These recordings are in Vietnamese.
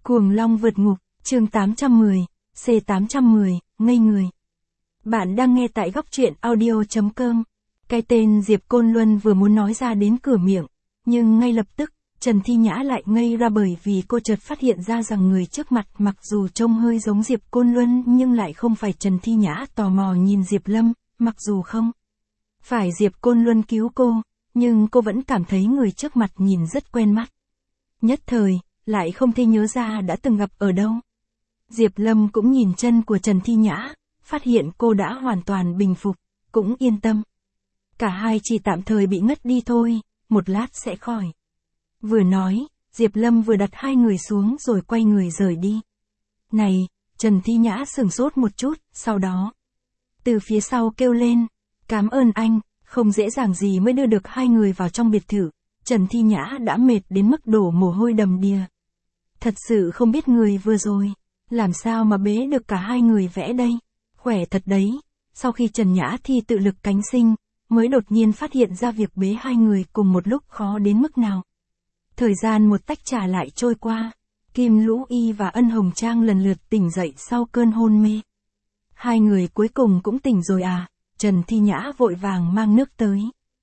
Cuồng Long vượt ngục, chương 810, C810, ngây người. Bạn đang nghe tại góc truyện audio.com. Cái tên Diệp Côn Luân vừa muốn nói ra đến cửa miệng, nhưng ngay lập tức, Trần Thi Nhã lại ngây ra bởi vì cô chợt phát hiện ra rằng người trước mặt mặc dù trông hơi giống Diệp Côn Luân nhưng lại không phải Trần Thi Nhã. Tò mò nhìn Diệp Lâm, mặc dù không phải Diệp Côn Luân cứu cô, nhưng cô vẫn cảm thấy người trước mặt nhìn rất quen mắt. Nhất thời, lại không thể nhớ ra đã từng gặp ở đâu. Diệp Lâm cũng nhìn chân của Trần Thi Nhã, phát hiện cô đã hoàn toàn bình phục, cũng yên tâm. Cả hai chỉ tạm thời bị ngất đi thôi, một lát sẽ khỏi. Vừa nói, Diệp Lâm vừa đặt hai người xuống rồi quay người rời đi. Này, Trần Thi Nhã sửng sốt một chút, sau đó từ phía sau kêu lên, cảm ơn anh, không dễ dàng gì mới đưa được hai người vào trong biệt thự. Trần Thi Nhã đã mệt đến mức đổ mồ hôi đầm đìa. Thật sự không biết người vừa rồi, làm sao mà bế được cả hai người vẽ đây, khỏe thật đấy. Sau khi Trần Nhã Thi tự lực cánh sinh, mới đột nhiên phát hiện ra việc bế hai người cùng một lúc khó đến mức nào. Thời gian một tách trà lại trôi qua, Kim Lũ Y và Ân Hồng Trang lần lượt tỉnh dậy sau cơn hôn mê. Hai người cuối cùng cũng tỉnh rồi à? Trần Thi Nhã vội vàng mang nước tới.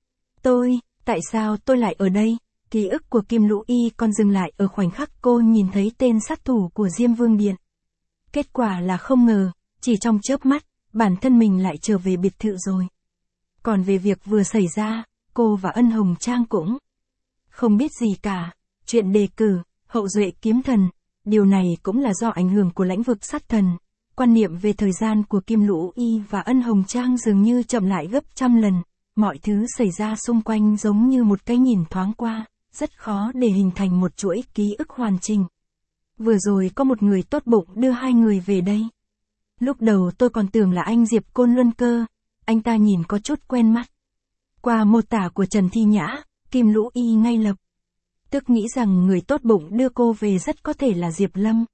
Tại sao tôi lại ở đây? Ký ức của Kim Lũ Y còn dừng lại ở khoảnh khắc cô nhìn thấy tên sát thủ của Diêm Vương Điện. Kết quả là không ngờ, chỉ trong chớp mắt, bản thân mình lại trở về biệt thự rồi. Còn về việc vừa xảy ra, cô và Ân Hồng Trang cũng không biết gì cả. Chuyện đề cử, hậu duệ kiếm thần, điều này cũng là do ảnh hưởng của lãnh vực sát thần. Quan niệm về thời gian của Kim Lũ Y và Ân Hồng Trang dường như chậm lại gấp trăm lần. Mọi thứ xảy ra xung quanh giống như một cái nhìn thoáng qua, rất khó để hình thành một chuỗi ký ức hoàn chỉnh. Vừa rồi có một người tốt bụng đưa hai người về đây. Lúc đầu tôi còn tưởng là anh Diệp Côn Luân cơ, anh ta nhìn có chút quen mắt. Qua mô tả của Trần Thi Nhã, Kim Lũ Y ngay lập tức nghĩ rằng người tốt bụng đưa cô về rất có thể là Diệp Lâm.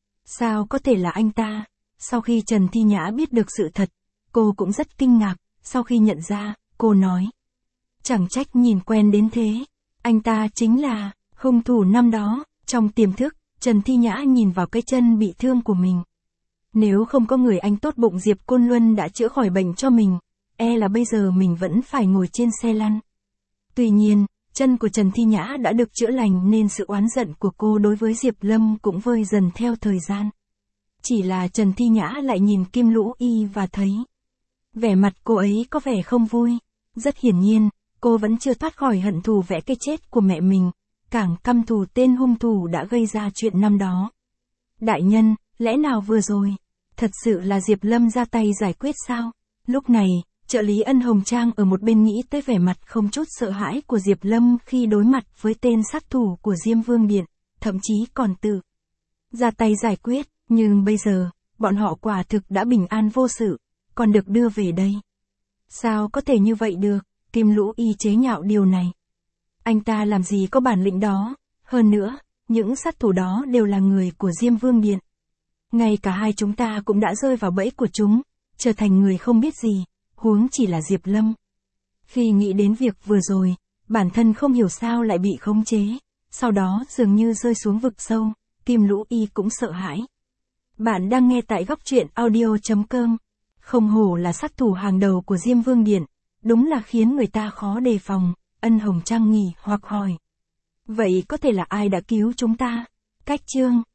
Sao có thể là anh ta? Sau khi Trần Thi Nhã biết được sự thật, cô cũng rất kinh ngạc. Sau khi nhận ra, cô nói, chẳng trách nhìn quen đến thế, anh ta chính là hung thủ năm đó. Trong tiềm thức, Trần Thi Nhã nhìn vào cái chân bị thương của mình. Nếu không có người anh tốt bụng Diệp Côn Luân đã chữa khỏi bệnh cho mình, e là bây giờ mình vẫn phải ngồi trên xe lăn. Tuy nhiên, chân của Trần Thi Nhã đã được chữa lành nên sự oán giận của cô đối với Diệp Lâm cũng vơi dần theo thời gian. Chỉ là Trần Thi Nhã lại nhìn Kim Lũ Y và thấy vẻ mặt cô ấy có vẻ không vui. Rất hiển nhiên, cô vẫn chưa thoát khỏi hận thù vẽ cái chết của mẹ mình, càng căm thù tên hung thủ đã gây ra chuyện năm đó. Đại nhân, lẽ nào vừa rồi, thật sự là Diệp Lâm ra tay giải quyết sao? Lúc này, trợ lý Ân Hồng Trang ở một bên nghĩ tới vẻ mặt không chút sợ hãi của Diệp Lâm khi đối mặt với tên sát thủ của Diêm Vương Điện, thậm chí còn tự ra tay giải quyết, nhưng bây giờ, bọn họ quả thực đã bình an vô sự, còn được đưa về đây. Sao có thể như vậy được? Kim Lũ Y chế nhạo điều này. Anh ta làm gì có bản lĩnh đó, hơn nữa, những sát thủ đó đều là người của Diêm Vương Điện. Ngay cả hai chúng ta cũng đã rơi vào bẫy của chúng, trở thành người không biết gì, huống chỉ là Diệp Lâm. Khi nghĩ đến việc vừa rồi, bản thân không hiểu sao lại bị khống chế, sau đó dường như rơi xuống vực sâu, Kim Lũ Y cũng sợ hãi. Bạn đang nghe tại góc truyện audio.com. Không hổ là sát thủ hàng đầu của Diêm Vương Điện, đúng là khiến người ta khó đề phòng. Ân Hồng Trang nghỉ hoặc hỏi. Vậy có thể là ai đã cứu chúng ta? Cách chương